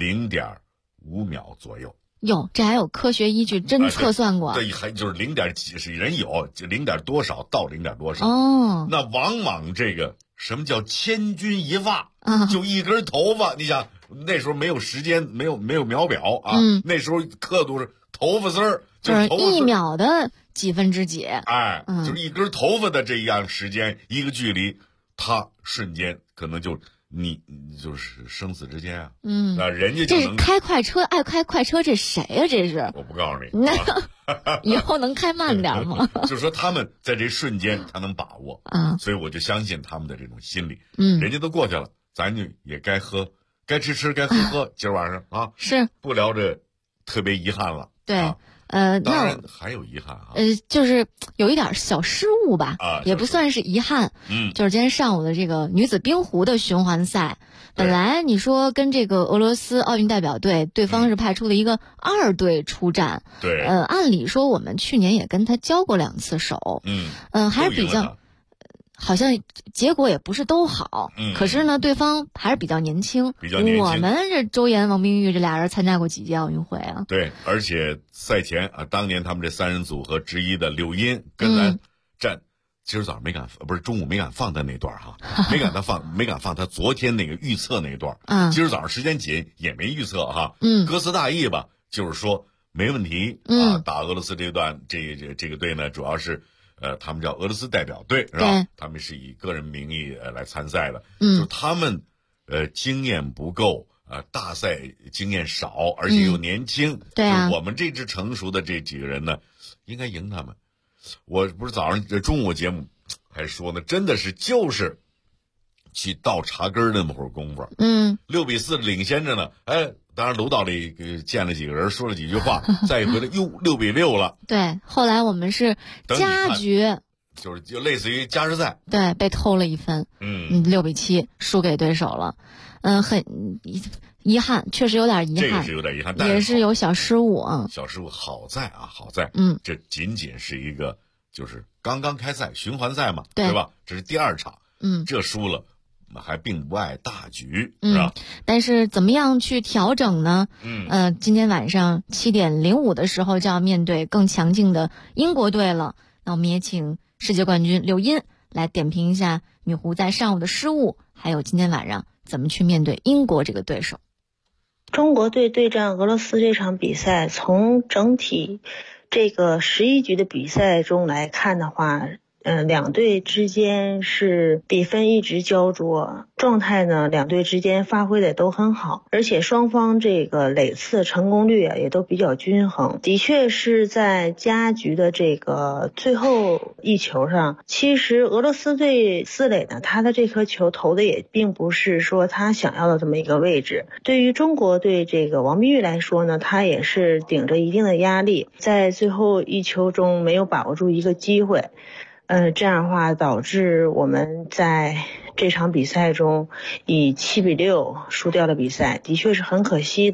0.5秒左右。 有，这还有科学依据，真测算过。 对，还就是0点几是人有，就0点多少到0点多少。 哦， 那往往这个什么叫千钧一发，就一根头发，你想。那时候没有时间，没有秒表啊。那时候刻度是头发丝儿， 就是1秒的几分之几。 就是一根头发的这样时间，一个距离，它瞬间可能就你就是生死之间啊。人家就能这是开快车，爱开快车，这谁呀？这是我不告诉你。 那以后能开慢点吗？ 就是说他们在这瞬间他能把握所以我就相信他们的这种心理。人家都过去了，咱就也该喝。该吃该喝，今儿晚上啊， 是不聊这特别遗憾了。 对， 当然还有遗憾啊， 就是有一点小失误吧，也不算是遗憾。就是今天上午的这个女子冰壶的循环赛，本来你说跟这个俄罗斯奥运代表队，对方是派出了一个2队出战。 对， 按理说我们去年也跟他交过2次手，还是比较。好像结果也不是都好，可是呢，对方还是比较年轻。我们这周岩、王冰玉这俩人参加过几届奥运会啊？ 对，而且赛前啊，当年他们这3人组合之一的柳茵跟咱站，今儿早上没敢，不是中午没敢放他那段哈，没敢放他昨天那个预测那段。今儿早上时间紧也没预测哈。歌词大意吧，就是说没问题啊，打俄罗斯这段这个队呢，主要是。他们叫俄罗斯代表队是吧？他们是以个人名义来参赛的，就是他们经验不够，大赛经验少，而且又年轻。 对啊， 我们这支成熟的这几个人呢，应该赢他们。我不是早上中午节目还说呢，真的是就是去倒茶根那么会儿功夫，6比4领先着呢，当然楼道里见了几个人，说了几句话，再一回来6比6了。 对，后来我们是加局， 就类似于加时赛， 对，被偷了1分，6比7输给对手了，很遗憾，确实有点遗憾， 这个是有点遗憾，但也是有小失误啊。 小失误好在，这仅仅是一个就是刚刚开赛循环赛嘛，对吧？这是第2场，这输了。还并不碍大局，是吧？ 但是怎么样去调整呢？今天晚上7点05的时候就要面对更强劲的英国队了。那我们也请世界冠军柳茵来点评一下女壶在上午的失误，还有今天晚上怎么去面对英国这个对手。 中国队对战俄罗斯这场比赛，从整体这个11局的比赛中来看的话，两队之间是比分一直焦灼，状态呢两队之间发挥的都很好，而且双方这个垒次成功率也都比较均衡。的确是在加局的这个最后一球上，其实俄罗斯队4垒呢，他的这颗球投的也并不是说他想要的这么一个位置。对于中国队这个王冰玉来说呢，他也是顶着一定的压力，在最后一球中没有把握住一个机会。这样的话导致我们在这场比赛中以7比6输掉了比赛，的确是很可惜的。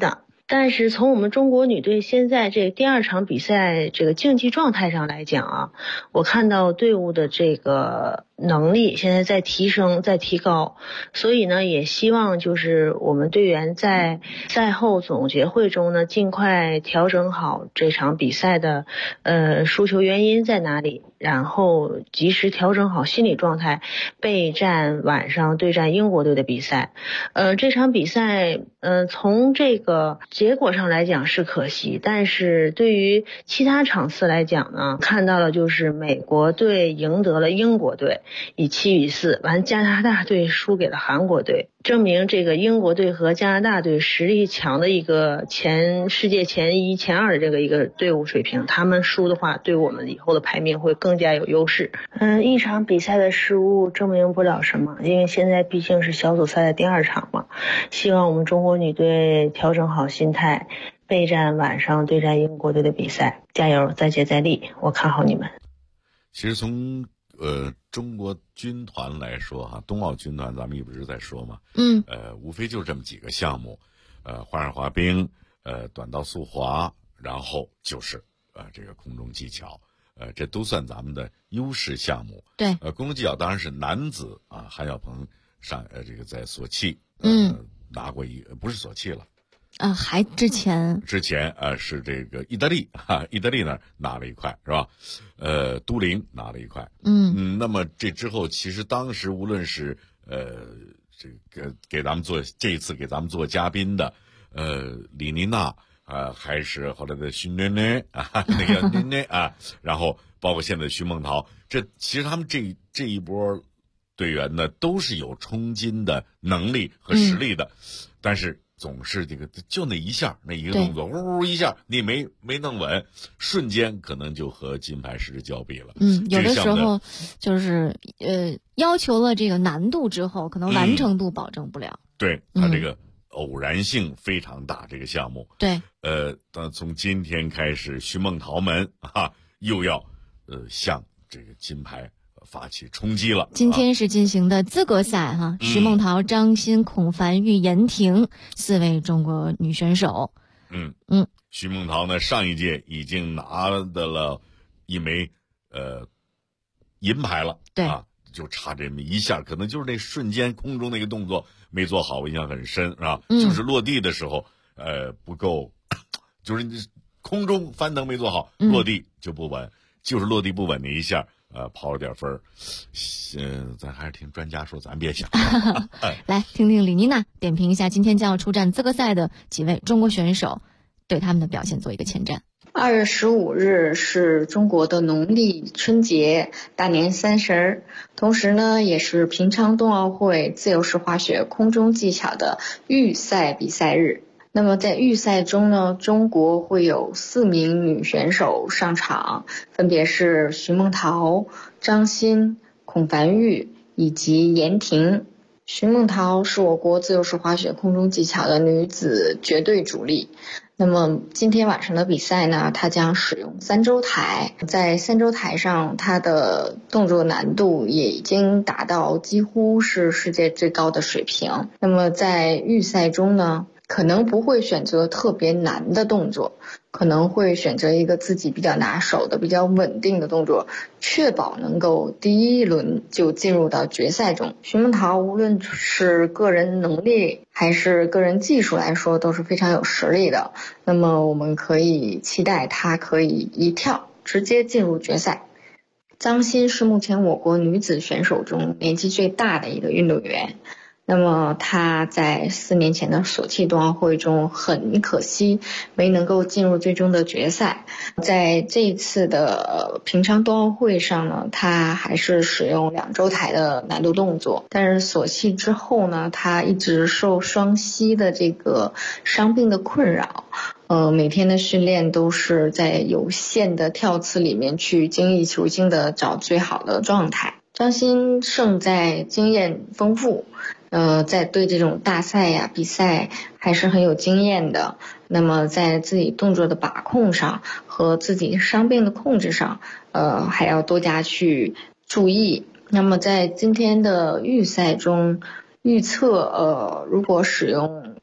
但是从我们中国女队现在这第2场比赛这个竞技状态上来讲啊，我看到队伍的这个能力现在在提升，在提高，所以呢也希望就是我们队员在赛后总结会中呢尽快调整好这场比赛的输球原因在哪里，然后及时调整好心理状态，备战晚上对战英国队的比赛。这场比赛从这个结果上来讲是可惜，但是对于其他场次来讲呢，看到了就是美国队赢得了英国队以7-4，完加拿大队输给了韩国队，证明这个英国队和加拿大队实力强的一个世界前1、前2的这个一个队伍水平，他们输的话对我们以后的排名会更加有优势。一场比赛的失误证明不了什么，因为现在毕竟是小组赛的第2场嘛，希望我们中国女队调整好心态，备战晚上对战英国队的比赛，加油，再接再厉，我看好你们。 其实从中国军团来说哈，冬奥军团咱们一直在说嘛，无非就这么几个项目，花样滑冰，短道速滑，然后就是这个空中技巧，这都算咱们的优势项目。 对， 空中技巧当然是男子啊，韩晓鹏这个在索契，拿过不是索契了。 还之前是这个意大利那儿拿了一块是吧？都灵拿了一块。那么这之后，其实当时无论是这个给咱们这一次给咱们做嘉宾的李妮娜还是后来的徐囡囡那个囡囡然后包括现在的徐梦桃，这其实他们这一波队员呢都是有冲金的能力和实力的，但是总是这个就那一下那一个动作呜一下你没弄稳，瞬间可能就和金牌失之交臂了。 有的时候就是要求了这个难度之后，可能完成度保证不了。 对，他这个偶然性非常大，这个项目。 对， 但从今天开始，徐梦桃们又要向这个金牌发起冲击了。 今天是进行的资格赛徐梦桃、张欣、孔凡玉、严婷4位中国女选手。 徐梦桃呢，上一届已经拿的了一枚银牌了。 对就差这么一下，可能就是那瞬间空中那个动作没做好，我印象很深是吧？就是落地的时候不够，就是空中翻腾没做好，落地就不稳，就是落地不稳那一下跑了点分儿。咱还是听专家说，咱别想。 来听听李妮娜点评一下今天将要出战资格赛的几位中国选手，对他们的表现做一个前瞻。 2月15日是中国的农历春节，大年30，同时呢也是平昌冬奥会自由式滑雪空中技巧的预赛比赛日。那么在预赛中呢，中国会有4名女选手上场，分别是徐梦桃、张欣、孔凡玉以及严婷。徐梦桃是我国自由式滑雪空中技巧的女子绝对主力。那么今天晚上的比赛呢，她将使用3周台，在3周台上她的动作难度也已经达到几乎是世界最高的水平。那么在预赛中呢，可能不会选择特别难的动作，可能会选择一个自己比较拿手的比较稳定的动作，确保能够第一轮就进入到决赛中。徐梦桃无论是个人能力还是个人技术来说都是非常有实力的，那么我们可以期待她可以一跳直接进入决赛。张欣是目前我国女子选手中年纪最大的一个运动员，那么他在4年前的索契冬奥会中很可惜没能够进入最终的决赛。在这一次的平昌冬奥会上呢，他还是使用2周台的难度动作，但是索契之后呢，他一直受双膝的这个伤病的困扰，每天的训练都是在有限的跳次里面去精益求精的找最好的状态。张欣胜在经验丰富，在对这种大赛呀比赛还是很有经验的。那么在自己动作的把控上和自己伤病的控制上，还要多加去注意。那么在今天的预赛中， 预测，如果使用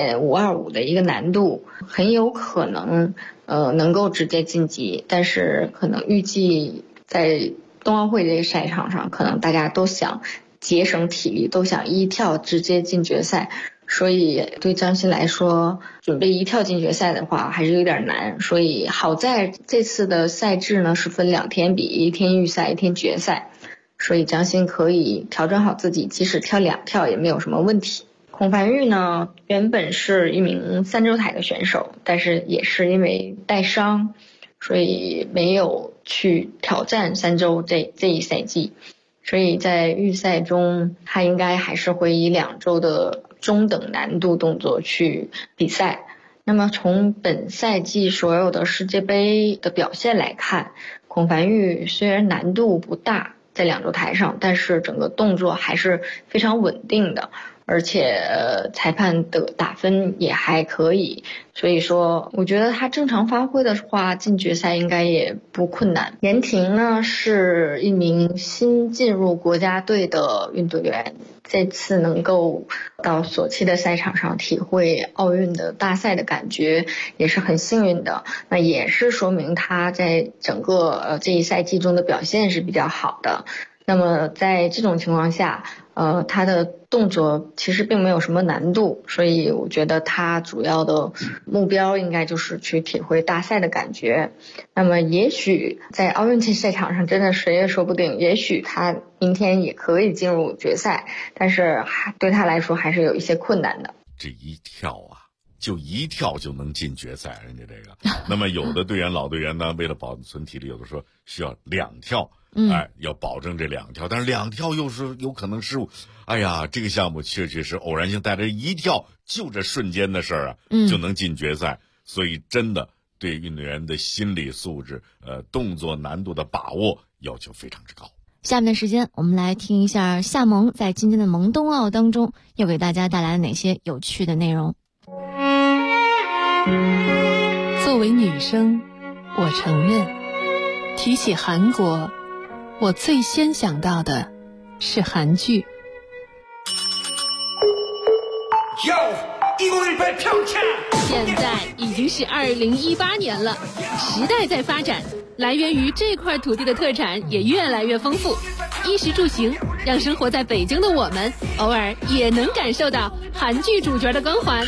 3.525的一个难度，很有可能能够直接晋级，但是可能预计在冬奥会这个赛场上，可能大家都想节省体力，都想一跳直接进决赛，所以对张欣来说，准备一跳进决赛的话还是有点难。所以好在这次的赛制呢是分2天比，1天预赛，1天决赛，所以张欣可以调整好自己，即使跳2跳也没有什么问题。孔凡玉呢，原本是一名3周台的选手，但是也是因为带伤，所以没有去挑战3周这一赛季，所以在预赛中他应该还是会以2周的中等难度动作去比赛。那么从本赛季所有的世界杯的表现来看，孔凡玉虽然难度不大，在2周台上，但是整个动作还是非常稳定的，而且裁判的打分也还可以，所以说我觉得他正常发挥的话，进决赛应该也不困难。严婷呢是一名新进入国家队的运动员，这次能够到索契的赛场上体会奥运的大赛的感觉也是很幸运的，那也是说明他在整个这一赛季中的表现是比较好的。那么在这种情况下，他的动作其实并没有什么难度，所以我觉得他主要的目标应该就是去体会大赛的感觉。那么也许在奥运赛场上，真的谁也说不定，也许他明天也可以进入决赛，但是对他来说还是有一些困难的。 这一跳啊，就一跳就能进决赛，人家这个。那么有的队员老队员呢，为了保存体力，有的说需要2跳。要保证这2跳，但是2跳又是有可能失误。哎呀，这个项目确实是偶然性，带着一跳就这瞬间的事儿啊，就能进决赛。所以真的对运动员的心理素质、动作难度的把握要求非常之高。 下面的时间，我们来听一下夏萌在今天的萌冬奥当中又给大家带来了哪些有趣的内容。 作为女生，我承认，提起韩国，我最先想到的是韩剧。现在已经是2018年了，时代在发展，来源于这块土地的特产也越来越丰富。衣食住行让生活在北京的我们偶尔也能感受到韩剧主角的光环。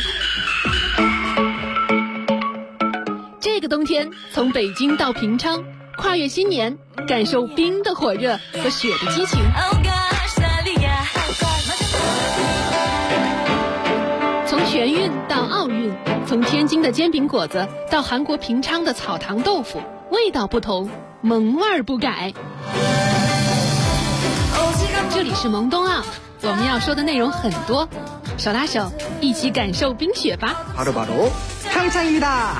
这个冬天，从北京到平昌，跨越新年，感受冰的火热和雪的激情。从全运到奥运，从天津的煎饼果子到韩国平昌的草堂豆腐，味道不同，萌味不改。这里是萌冬奥，我们要说的内容很多，手拉手一起感受冰雪吧。 평창입니다。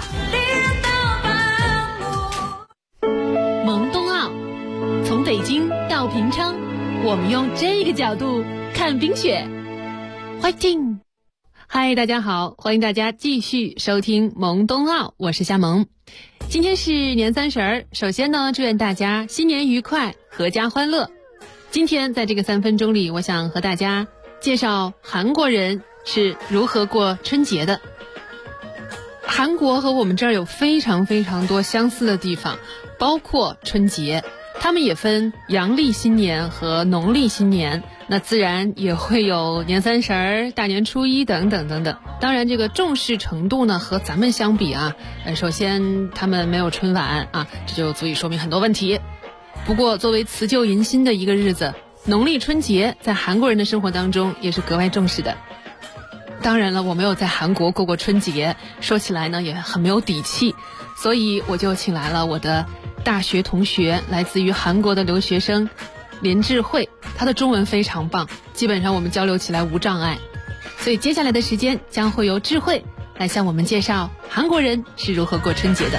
萌冬奥，从北京到平昌，我们用这个角度看冰雪。Fighting！ 嗨，大家好，欢迎大家继续收听萌冬奥，我是夏萌。今天是年30，首先呢，祝愿大家新年愉快，阖家欢乐。今天在这个3分钟里，我想和大家介绍韩国人是如何过春节的。韩国和我们这儿有非常非常多相似的地方，包括春节，他们也分阳历新年和农历新年，那自然也会有年30、大年初一等等等等。当然这个重视程度呢和咱们相比啊，首先他们没有春晚啊，这就足以说明很多问题。不过作为辞旧迎新的一个日子，农历春节在韩国人的生活当中也是格外重视的。当然了，我没有在韩国过过春节，说起来呢也很没有底气，所以我就请来了我的大学同学，来自于韩国的留学生林智慧，他的中文非常棒，基本上我们交流起来无障碍。所以接下来的时间将会由智慧来向我们介绍韩国人是如何过春节的。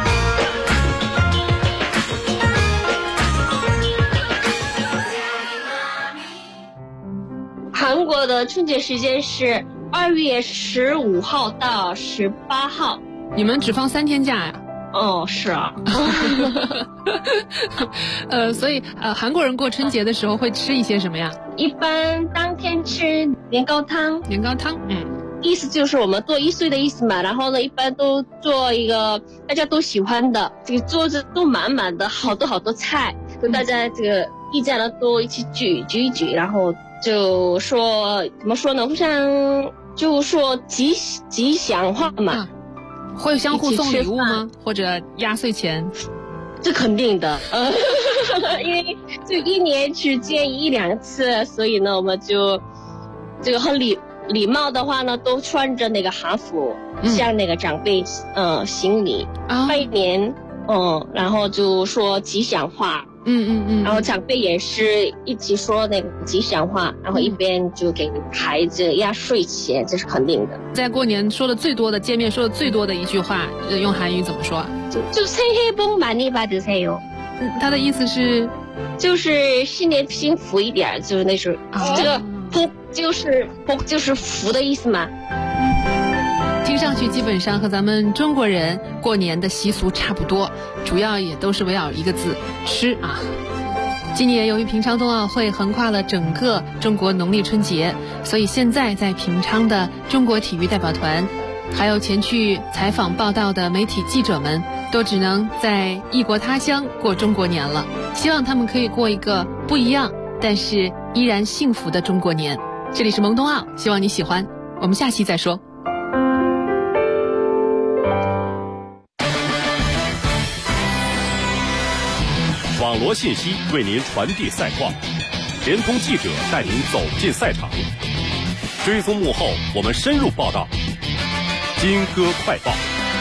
韩国的春节时间是2月15号到18号。 你们只放3天假呀？ 哦，是啊。 所以韩国人过春节的时候会吃一些什么呀？ 一般当天吃年糕汤。 年糕汤， 意思就是我们做1岁的意思嘛。然后呢，一般都做一个大家都喜欢的，这个桌子都满满的，好多菜，跟大家这个一家人都一起聚一聚，然后就说怎么说呢？互相就说吉祥话嘛。 会相互送礼物吗？或者压岁钱？ 这肯定的，因为就1年只见1-2次，所以呢，我们就这个很礼貌的话呢，都穿着那个韩服，向那个长辈行礼，拜年，然后就说吉祥话。然后长辈也是一起说那个吉祥话，然后一边就给孩子压岁钱，这是肯定的。 在过年说的最多的见面说的最多的一句话，用韩语怎么说？ 就새해 복 많이 받으세요。 他的意思是， 就是新年幸福一点，就是那时候这个福就是福的意思嘛。 听上去基本上和咱们中国人过年的习俗差不多，主要也都是围绕一个字吃啊。今年由于平昌冬奥会横跨了整个中国农历春节，所以现在在平昌的中国体育代表团，还有前去采访报道的媒体记者们，都只能在异国他乡过中国年了。希望他们可以过一个不一样但是依然幸福的中国年。这里是萌冬奥，希望你喜欢，我们下期再说。 网罗信息为您传递赛况，联通记者带您走进赛场，追踪幕后我们深入报道。金歌快报。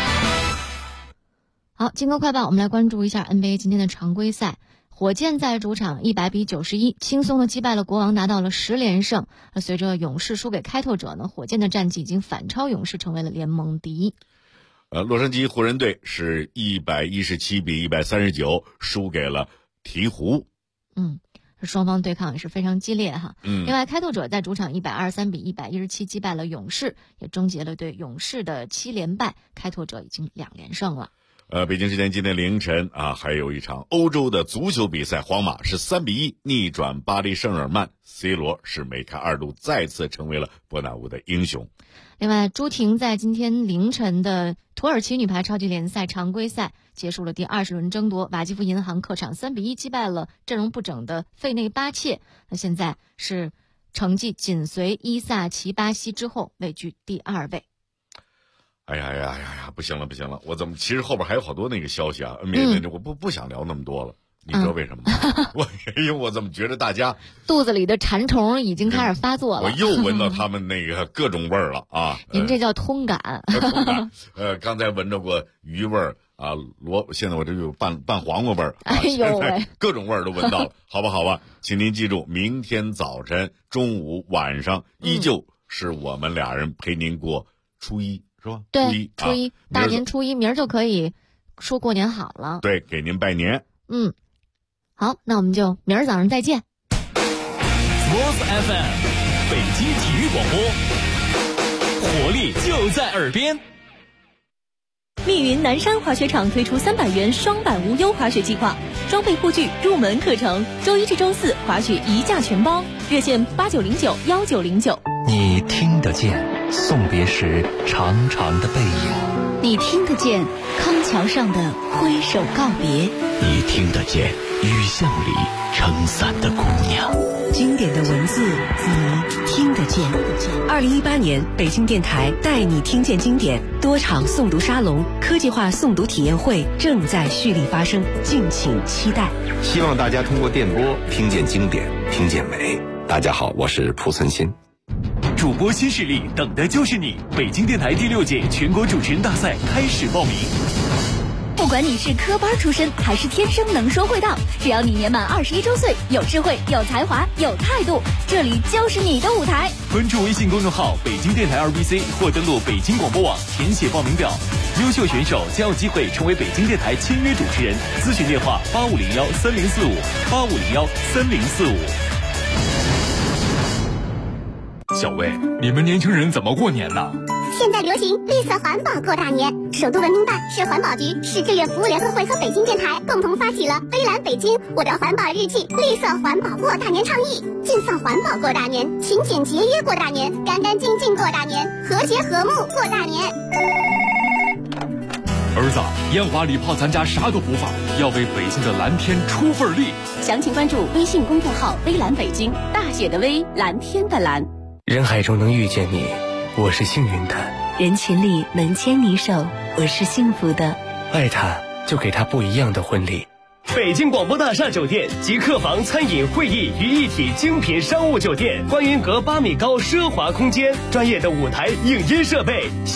好，金歌快报，我们来关注一下 NBA 今天的常规赛。火箭在主场100比91轻松的击败了国王，拿到了10连胜。而随着勇士输给开拓者呢，火箭的战绩已经反超勇士，成为了联盟第一。 洛杉矶湖人队是117比139输给了鹈鹕。 双方对抗也是非常激烈哈。另外，开拓者在主场123比117击败了勇士，也终结了对勇士的7连败，开拓者已经2连胜了。 北京时间今天凌晨还有一场欧洲的足球比赛，皇马是3比1逆转巴黎圣日耳曼 ，C 罗是梅开2度，再次成为了伯纳乌的英雄。 另外，朱婷在今天凌晨的土耳其女排超级联赛常规赛结束了第20轮争夺，瓦基弗银行客场3比1击败了阵容不整的费内巴切，那现在是成绩紧随伊萨奇巴西之后，位居第2位。 哎呀，不行了，我怎么其实后边还有好多那个消息啊，NBA 我不想聊那么多了。你知道为什么吗？我怎么觉得大家肚子里的馋虫已经开始发作了？ 我又闻到他们那个各种味儿了啊！ 您这叫通感。 刚才闻着过鱼味儿啊，现在我这有拌黄瓜味儿。 哎呦喂， 各种味儿都闻到了，好吧，请您记住，明天早晨、中午、晚上依旧是我们俩人陪您过初一，是吧？ 对，初一，大年初一，明儿就可以说过年好了。 对，给您拜年。 好，那我们就明儿早上再见。 Sports FM 北京体育广播，活力就在耳边。 密云南山滑雪场推出300元双板无忧滑雪计划，装备护具、入门课程，周一至周四滑雪一价全包，热线89091909。 你听得见送别时长长的背影， 你听得见康桥上的挥手告别， 你听得见雨巷里撑伞的姑娘。 经典的文字你听得见。2018年北京电台带你听见经典多场诵读沙龙、科技化诵读体验会正在蓄力发生，敬请期待。 希望大家通过电波听见经典，听见美。大家好，我是蒲存昕。 主播新势力，等的就是你！北京电台第6届全国主持人大赛开始报名。 不管你是科班出身还是天生能说会道，只要你年满21周岁，有智慧、有才华、有态度，这里就是你的舞台。 关注微信公众号北京电台2BC 或登录北京广播网填写报名表，优秀选手将有机会成为北京电台签约主持人。咨询电话85013045，85013045。 小魏，你们年轻人怎么过年呢？ 现在流行绿色环保过大年，首都文明办、市环保局、市志愿服务联合会和北京电台共同发起了“微蓝北京，我的环保日记”绿色环保过大年倡议，尽放环保过大年，勤俭节约过大年，干干净净过大年，和谐和睦过大年。 儿子，烟花礼炮咱家啥都不放，要为北京的蓝天出份力。 详情关注微信公众号“微蓝北京”，大写的微，蓝天的蓝。 人海中能遇见你，我是幸运的； 人群里能牵你手，我是幸福的。 爱他，就给他不一样的婚礼。 北京广播大厦酒店集客房、餐饮、会议于一体精品商务酒店，观云阁8米高奢华空间，专业的舞台、影音设备。